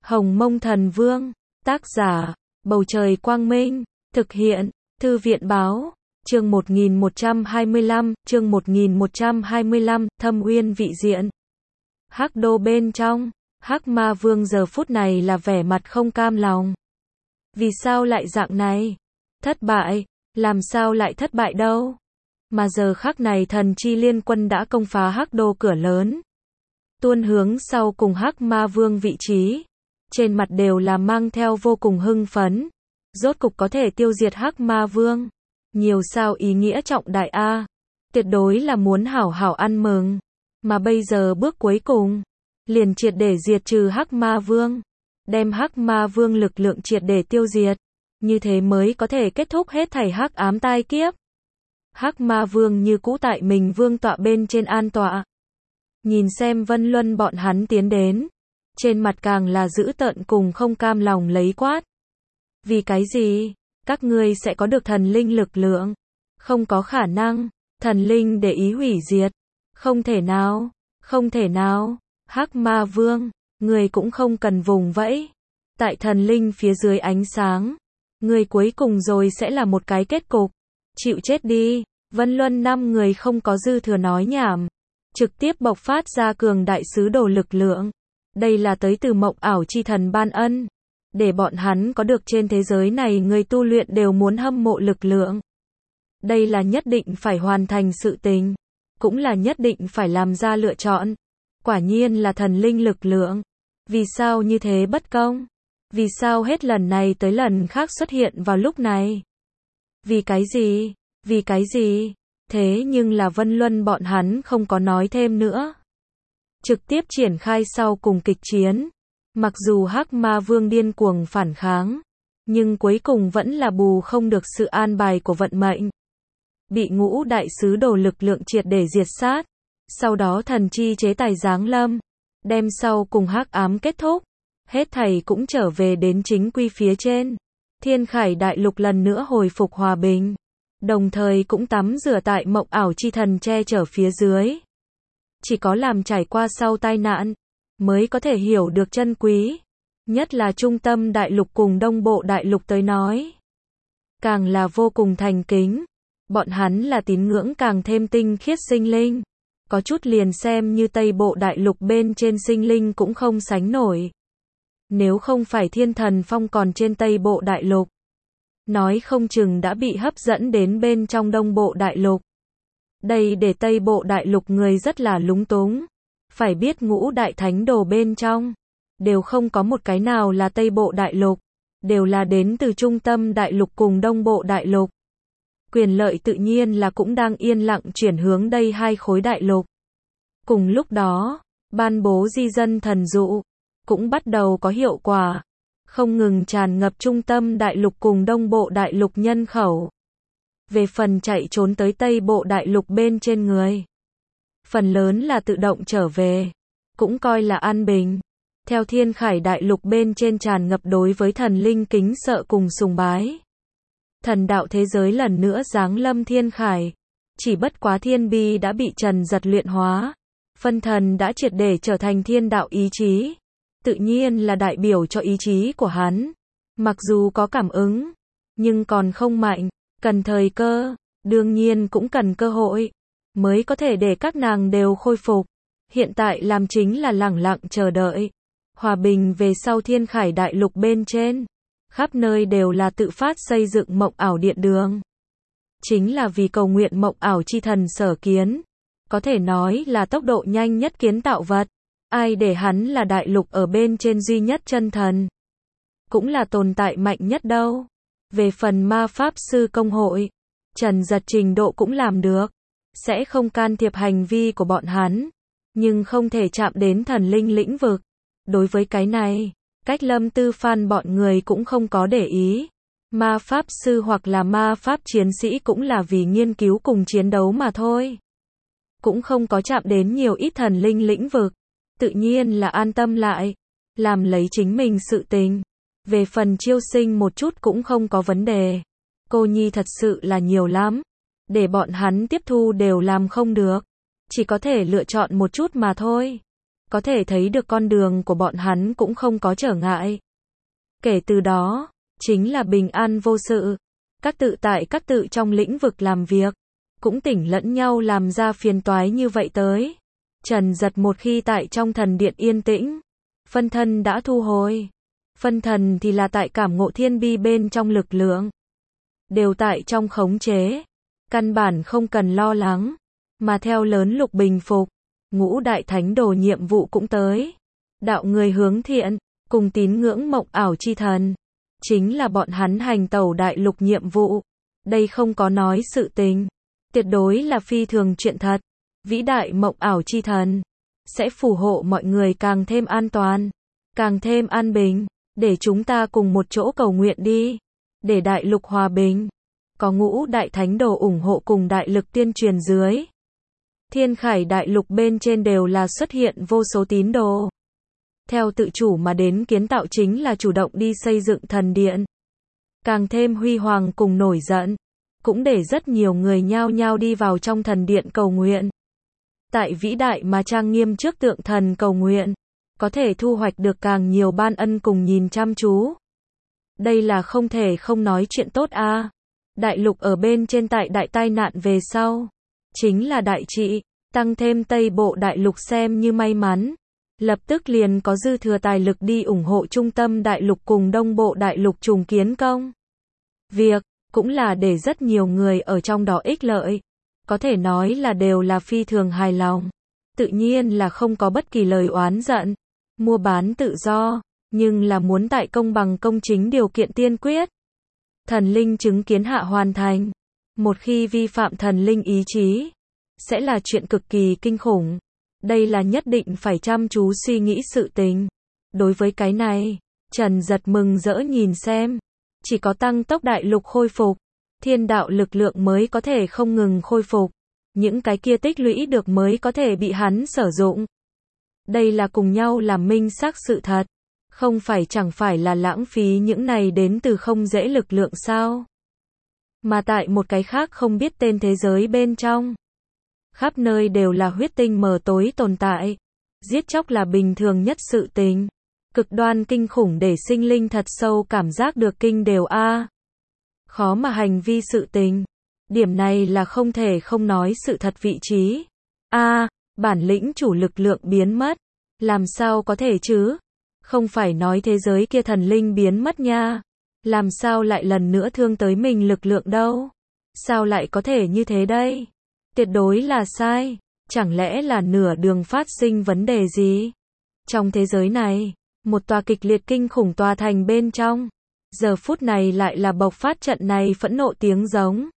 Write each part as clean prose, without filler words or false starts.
Hồng Mông Thần Vương, tác giả, Bầu Trời Quang Minh, thực hiện, Thư viện Báo, chương 1125, Thâm Uyên Vị Diện. Hắc Đô bên trong, Hắc Ma Vương giờ phút này là vẻ mặt không cam lòng. Vì sao lại dạng này? Thất bại, làm sao lại thất bại đâu? Mà giờ khắc này thần chi liên quân đã công phá Hắc Đô cửa lớn. Tuôn hướng sau cùng Hắc Ma Vương vị trí. Trên mặt đều là mang theo vô cùng hưng phấn. Rốt cục có thể tiêu diệt Hắc Ma Vương. Nhiều sao ý nghĩa trọng đại a. Tuyệt đối là muốn hảo hảo ăn mừng. Mà bây giờ bước cuối cùng, liền triệt để diệt trừ Hắc Ma Vương. Đem Hắc Ma Vương lực lượng triệt để tiêu diệt. Như thế mới có thể kết thúc hết thảy hắc ám tai kiếp. Hắc Ma Vương như cũ tại mình vương tọa bên trên an tọa. Nhìn xem Vân Luân bọn hắn tiến đến. Trên mặt càng là dữ tợn cùng không cam lòng lấy quát. Vì cái gì? Các ngươi sẽ có được thần linh lực lượng? Không có khả năng. Thần linh để ý hủy diệt. Không thể nào. Không thể nào. Hắc Ma Vương, người cũng không cần vùng vẫy. Tại thần linh phía dưới ánh sáng. Người cuối cùng rồi sẽ là một cái kết cục. Chịu chết đi. Vân Luân 5 người không có dư thừa nói nhảm. Trực tiếp bộc phát ra cường đại sứ đồ lực lượng. Đây là tới từ Mộng Ảo Chi Thần ban ân. Để bọn hắn có được trên thế giới này người tu luyện đều muốn hâm mộ lực lượng. Đây là nhất định phải hoàn thành sự tình. Cũng là nhất định phải làm ra lựa chọn. Quả nhiên là thần linh lực lượng. Vì sao như thế bất công? Vì sao hết lần này tới lần khác xuất hiện vào lúc này? Vì cái gì? Vì cái gì? Thế nhưng là Vân Luân bọn hắn không có nói thêm nữa. Trực tiếp triển khai sau cùng kịch chiến. Mặc dù Hắc Ma Vương điên cuồng phản kháng, nhưng cuối cùng vẫn là bù không được sự an bài của vận mệnh. Bị ngũ đại sứ đồ lực lượng triệt để diệt sát. Sau đó thần chi chế tài giáng lâm. Đem sau cùng hắc ám kết thúc. Hết thảy cũng trở về đến chính quy phía trên. Thiên Khải Đại Lục lần nữa hồi phục hòa bình. Đồng thời cũng tắm rửa tại Mộng Ảo Chi Thần che chở phía dưới. Chỉ có làm trải qua sau tai nạn, mới có thể hiểu được chân quý. Nhất là trung tâm đại lục cùng đông bộ đại lục tới nói. Càng là vô cùng thành kính. Bọn hắn là tín ngưỡng càng thêm tinh khiết sinh linh. Có chút liền xem như Tây Bộ Đại Lục bên trên sinh linh cũng không sánh nổi. Nếu không phải Thiên Thần Phong còn trên Tây Bộ Đại Lục, nói không chừng đã bị hấp dẫn đến bên trong Đông Bộ Đại Lục. Đây để Tây Bộ Đại Lục người rất là lúng túng. Phải biết ngũ đại thánh đồ bên trong, đều không có một cái nào là Tây Bộ Đại Lục, đều là đến từ trung tâm Đại Lục cùng Đông Bộ Đại Lục. Quyền lợi tự nhiên là cũng đang yên lặng chuyển hướng đây hai khối đại lục. Cùng lúc đó, ban bố di dân thần dụ, cũng bắt đầu có hiệu quả. Không ngừng tràn ngập trung tâm đại lục cùng đông bộ đại lục nhân khẩu. Về phần chạy trốn tới tây bộ đại lục bên trên người. Phần lớn là tự động trở về. Cũng coi là an bình. Theo Thiên Khải Đại Lục bên trên tràn ngập đối với thần linh kính sợ cùng sùng bái. Thần đạo thế giới lần nữa giáng lâm thiên khải. Chỉ bất quá thiên bi đã bị Trần Giật luyện hóa. Phân thần đã triệt để trở thành thiên đạo ý chí. Tự nhiên là đại biểu cho ý chí của hắn. Mặc dù có cảm ứng, nhưng còn không mạnh. Cần thời cơ, đương nhiên cũng cần cơ hội. Mới có thể để các nàng đều khôi phục. Hiện tại làm chính là lẳng lặng chờ đợi. Hòa bình về sau Thiên Khải Đại Lục bên trên. Khắp nơi đều là tự phát xây dựng Mộng Ảo Điện đường. Chính là vì cầu nguyện Mộng Ảo Chi Thần sở kiến. Có thể nói là tốc độ nhanh nhất kiến tạo vật. Ai để hắn là đại lục ở bên trên duy nhất chân thần. Cũng là tồn tại mạnh nhất đâu. Về phần ma pháp sư công hội, Trần Giật trình độ cũng làm được. Sẽ không can thiệp hành vi của bọn hắn. Nhưng không thể chạm đến thần linh lĩnh vực. Đối với cái này, Cách Lâm Tư Phan bọn người cũng không có để ý. Ma pháp sư hoặc là ma pháp chiến sĩ cũng là vì nghiên cứu cùng chiến đấu mà thôi. Cũng không có chạm đến nhiều ít thần linh lĩnh vực. Tự nhiên là an tâm lại. Làm lấy chính mình sự tình. Về phần chiêu sinh một chút cũng không có vấn đề. Cô nhi thật sự là nhiều lắm. Để bọn hắn tiếp thu đều làm không được. Chỉ có thể lựa chọn một chút mà thôi. có thể thấy được con đường của bọn hắn cũng không có trở ngại. Kể từ đó, chính là bình an vô sự. Các tự tại các tự trong lĩnh vực làm việc, cũng tỉnh lẫn nhau làm ra phiền toái như vậy tới. Trần Giật một khi tại trong thần điện yên tĩnh, phân thân đã thu hồi. Phân thần thì là tại cảm ngộ thiên bi bên trong lực lượng. Đều tại trong khống chế. Căn bản không cần lo lắng. Mà theo lớn lục bình phục, ngũ đại thánh đồ nhiệm vụ cũng tới. Đạo người hướng thiện, cùng tín ngưỡng mộng ảo chi thần. Chính là bọn hắn hành tẩu đại lục nhiệm vụ. Đây không có nói sự tình. Tuyệt đối là phi thường chuyện thật. Vĩ đại mộng ảo chi thần sẽ phù hộ mọi người càng thêm an toàn, càng thêm an bình. Để chúng ta cùng một chỗ cầu nguyện đi. Để đại lục hòa bình. Có ngũ đại thánh đồ ủng hộ cùng đại lực tiên truyền dưới. Thiên khải đại lục bên trên đều là xuất hiện vô số tín đồ. Theo tự chủ mà đến kiến tạo chính là chủ động đi xây dựng thần điện. Càng thêm huy hoàng cùng nổi giận. Cũng để rất nhiều người nhao nhao đi vào trong thần điện cầu nguyện. Tại vĩ đại mà trang nghiêm trước tượng thần cầu nguyện. Có thể thu hoạch được càng nhiều ban ân cùng nhìn chăm chú. Đây là không thể không nói chuyện tốt a. Đại lục ở bên trên tại đại tai nạn về sau. Chính là đại trị, tăng thêm Tây Bộ đại lục xem như may mắn. Lập tức liền có dư thừa tài lực đi ủng hộ trung tâm đại lục cùng Đông Bộ đại lục trùng kiến công. Việc, cũng là để rất nhiều người ở trong đó ích lợi. Có thể nói là đều là phi thường hài lòng. Tự nhiên là không có bất kỳ lời oán giận. Mua bán tự do, nhưng là muốn tại công bằng công chính điều kiện tiên quyết. Thần linh chứng kiến hạ hoàn thành. Một khi vi phạm thần linh ý chí, sẽ là chuyện cực kỳ kinh khủng. Đây là nhất định phải chăm chú suy nghĩ sự tình. Đối với cái này, Trần Giật mừng rỡ nhìn xem. Chỉ có tăng tốc đại lục khôi phục, thiên đạo lực lượng mới có thể không ngừng khôi phục. Những cái kia tích lũy được mới có thể bị hắn sử dụng. Đây là cùng nhau làm minh xác sự thật. Không phải chẳng phải là lãng phí những này đến từ không dễ lực lượng sao. Mà tại một cái khác không biết tên thế giới bên trong. Khắp nơi đều là huyết tinh mờ tối tồn tại. Giết chóc là bình thường nhất sự tình. Cực đoan kinh khủng để sinh linh thật sâu cảm giác được kinh đều a. Khó mà hành vi sự tình. Điểm này là không thể không nói sự thật vị trí. Bản lĩnh chủ lực lượng biến mất. Làm sao có thể chứ? Không phải nói thế giới kia thần linh biến mất nha. Làm sao lại lần nữa thương tới mình lực lượng đâu? Sao lại có thể như thế đây? Tuyệt đối là sai. Chẳng lẽ là nửa đường phát sinh vấn đề gì? Trong thế giới này, một tòa kịch liệt kinh khủng tòa thành bên trong. Giờ phút này lại là bộc phát trận này phẫn nộ tiếng giống.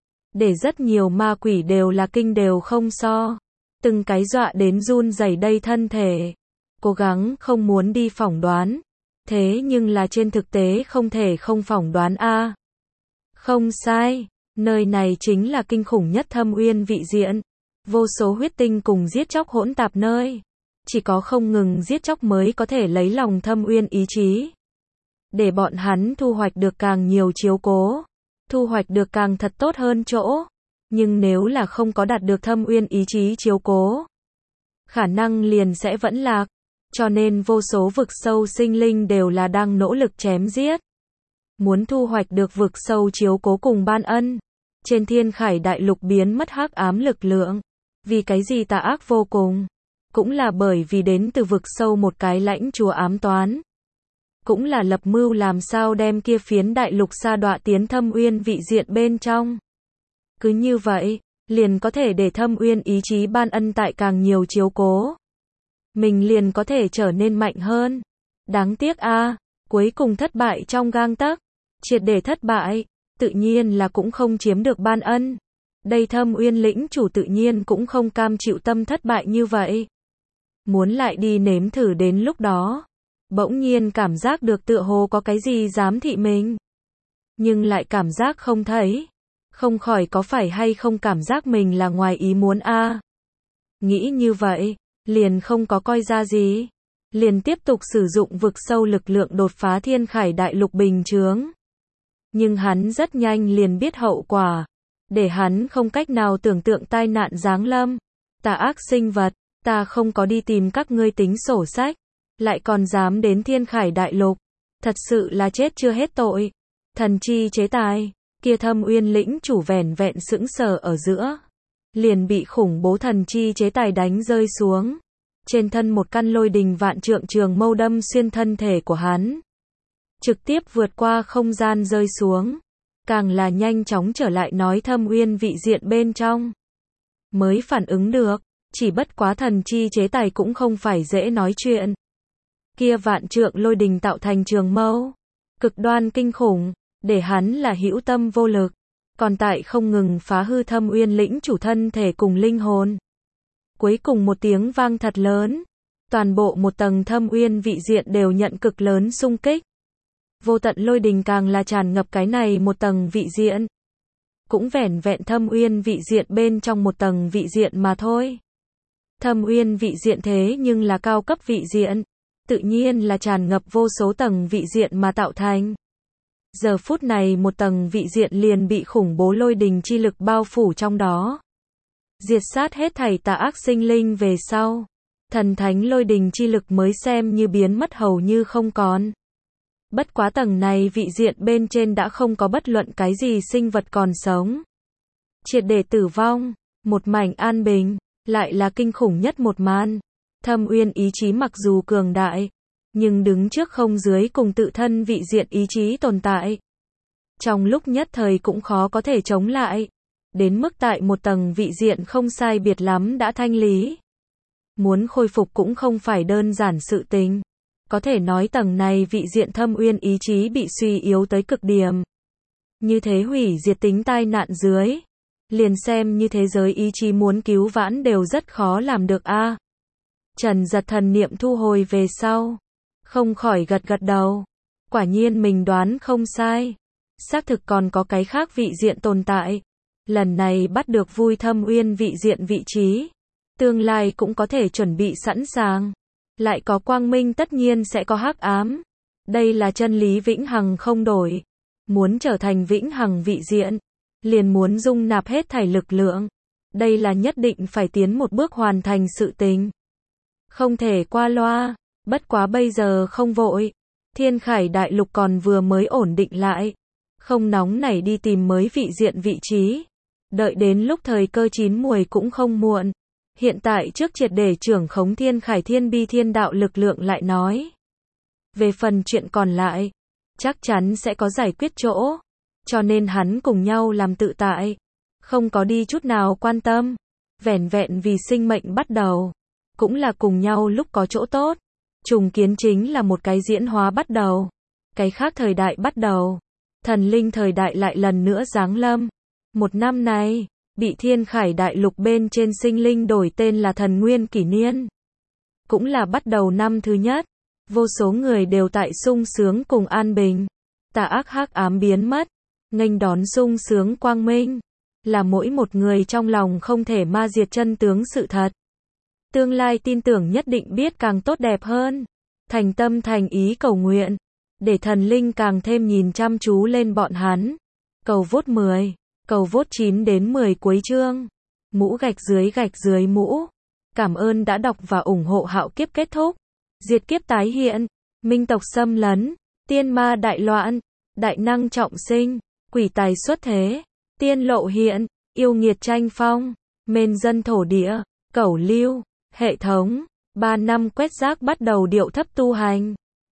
Để rất nhiều ma quỷ đều là kinh đều không so. Từng cái dọa đến run rẩy đây thân thể. Cố gắng không muốn đi phỏng đoán. Thế nhưng là trên thực tế không thể không phỏng đoán a. Không sai, nơi này chính là kinh khủng nhất thâm uyên vị diện. Vô số huyết tinh cùng giết chóc hỗn tạp nơi. Chỉ có không ngừng giết chóc mới có thể lấy lòng thâm uyên ý chí. Để bọn hắn thu hoạch được càng nhiều chiếu cố. Thu hoạch được càng thật tốt hơn chỗ. Nhưng nếu là không có đạt được thâm uyên ý chí chiếu cố, khả năng liền sẽ vẫn lạc. Cho nên vô số vực sâu sinh linh đều là đang nỗ lực chém giết. Muốn thu hoạch được vực sâu chiếu cố cùng ban ân. Trên thiên khải đại lục biến mất hắc ám lực lượng. Vì cái gì tà ác vô cùng? Cũng là bởi vì đến từ vực sâu một cái lãnh chúa ám toán. Cũng là lập mưu làm sao đem kia phiến đại lục sa đọa tiến thâm uyên vị diện bên trong. Cứ như vậy, liền có thể để thâm uyên ý chí ban ân tại càng nhiều chiếu cố. Mình liền có thể trở nên mạnh hơn. Đáng tiếc a, cuối cùng thất bại trong gang tấc. Triệt để thất bại, tự nhiên là cũng không chiếm được ban ân. Đây thâm uyên lĩnh chủ tự nhiên cũng không cam chịu tâm thất bại như vậy. Muốn lại đi nếm thử đến lúc đó. Bỗng nhiên cảm giác được tựa hồ có cái gì giám thị mình. Nhưng lại cảm giác không thấy. Không khỏi có phải hay không cảm giác mình là ngoài ý muốn a. Nghĩ như vậy, liền không có coi ra gì. Liền tiếp tục sử dụng vực sâu lực lượng đột phá thiên khải đại lục bình chướng. Nhưng hắn rất nhanh liền biết hậu quả. Để hắn không cách nào tưởng tượng tai nạn giáng lâm. Tà ác sinh vật, Ta không có đi tìm các ngươi tính sổ sách, lại còn dám đến Thiên Khải Đại Lục, thật sự là chết chưa hết tội. Thần chi chế tài, kia Thâm Uyên lĩnh chủ vẻn vẹn sững sờ ở giữa, liền bị khủng bố thần chi chế tài đánh rơi xuống. Trên thân một căn lôi đình vạn trượng trường mâu đâm xuyên thân thể của hắn, trực tiếp vượt qua không gian rơi xuống, càng là nhanh chóng trở lại nói Thâm Uyên vị diện bên trong. Mới phản ứng được, chỉ bất quá thần chi chế tài cũng không phải dễ nói chuyện. Kia vạn trượng lôi đình tạo thành trường mâu, cực đoan kinh khủng, để hắn là hữu tâm vô lực, còn tại không ngừng phá hư Thâm Uyên lĩnh chủ thân thể cùng linh hồn. Cuối cùng một tiếng vang thật lớn, toàn bộ một tầng Thâm Uyên vị diện đều nhận cực lớn xung kích. Vô tận lôi đình càng là tràn ngập cái này một tầng vị diện. Cũng vẻn vẹn Thâm Uyên vị diện bên trong một tầng vị diện mà thôi. Thâm Uyên vị diện thế nhưng là cao cấp vị diện, tự nhiên là tràn ngập vô số tầng vị diện mà tạo thành. Giờ phút này một tầng vị diện liền bị khủng bố lôi đình chi lực bao phủ trong đó. Diệt sát hết thảy tà ác sinh linh về sau, thần thánh lôi đình chi lực mới xem như biến mất hầu như không còn. Bất quá tầng này vị diện bên trên đã không có bất luận cái gì sinh vật còn sống. Triệt để tử vong, một mảnh an bình, lại là kinh khủng nhất một màn. Thâm Uyên ý chí mặc dù cường đại, nhưng đứng trước không dưới cùng tự thân vị diện ý chí tồn tại. Trong lúc nhất thời cũng khó có thể chống lại. Đến mức tại một tầng vị diện không sai biệt lắm đã thanh lý. Muốn khôi phục cũng không phải đơn giản sự tình. Có thể nói tầng này vị diện Thâm Uyên ý chí bị suy yếu tới cực điểm. Như thế hủy diệt tính tai nạn dưới. Liền xem như thế giới ý chí muốn cứu vãn đều rất khó làm được a. Trần Giật thần niệm thu hồi về sau, không khỏi gật gật đầu. Quả nhiên mình đoán không sai. Xác thực còn có cái khác vị diện tồn tại. Lần này bắt được vui Thâm Uyên vị diện vị trí. Tương lai cũng có thể chuẩn bị sẵn sàng. Lại có quang minh tất nhiên sẽ có hắc ám. Đây là chân lý vĩnh hằng không đổi. Muốn trở thành vĩnh hằng vị diện, liền muốn dung nạp hết thảy lực lượng. Đây là nhất định phải tiến một bước hoàn thành sự tình. Không thể qua loa, bất quá bây giờ không vội. Thiên Khải Đại Lục còn vừa mới ổn định lại. Không nóng nảy đi tìm mới vị diện vị trí. Đợi đến lúc thời cơ chín muồi cũng không muộn. Hiện tại trước triệt để trưởng khống Thiên Khải Thiên Bi Thiên Đạo lực lượng lại nói. Về phần chuyện còn lại, chắc chắn sẽ có giải quyết chỗ. Cho nên hắn cùng nhau làm tự tại. Không có đi chút nào quan tâm. Vẻn vẹn vì sinh mệnh bắt đầu. Cũng là cùng nhau lúc có chỗ tốt. Trùng kiến chính là một cái diễn hóa bắt đầu. Cái khác thời đại bắt đầu. Thần linh thời đại lại lần nữa giáng lâm. Một năm này, bị Thiên Khải Đại Lục bên trên sinh linh đổi tên là Thần Nguyên Kỷ Niên. Cũng là bắt đầu năm thứ nhất. Vô số người đều tại sung sướng cùng an bình. Tà ác hắc ám biến mất. Nghênh đón sung sướng quang minh. Là mỗi một người trong lòng không thể ma diệt chân tướng sự thật. Tương lai tin tưởng nhất định biết càng tốt đẹp hơn. Thành tâm thành ý cầu nguyện. Để thần linh càng thêm nhìn chăm chú lên bọn hắn. Cầu vote 10. Cầu vote 9 đến 10 cuối chương. Mũ gạch dưới mũ. Cảm ơn đã đọc và ủng hộ Hạo Kiếp kết thúc. Diệt kiếp tái hiện. Minh tộc xâm lấn. Tiên ma đại loạn. Đại năng trọng sinh. Quỷ tài xuất thế. Tiên lộ hiện. Yêu nghiệt tranh phong. Mên dân thổ địa. Cẩu lưu. Hệ thống. 3 năm quét rác bắt đầu điệu thấp tu hành.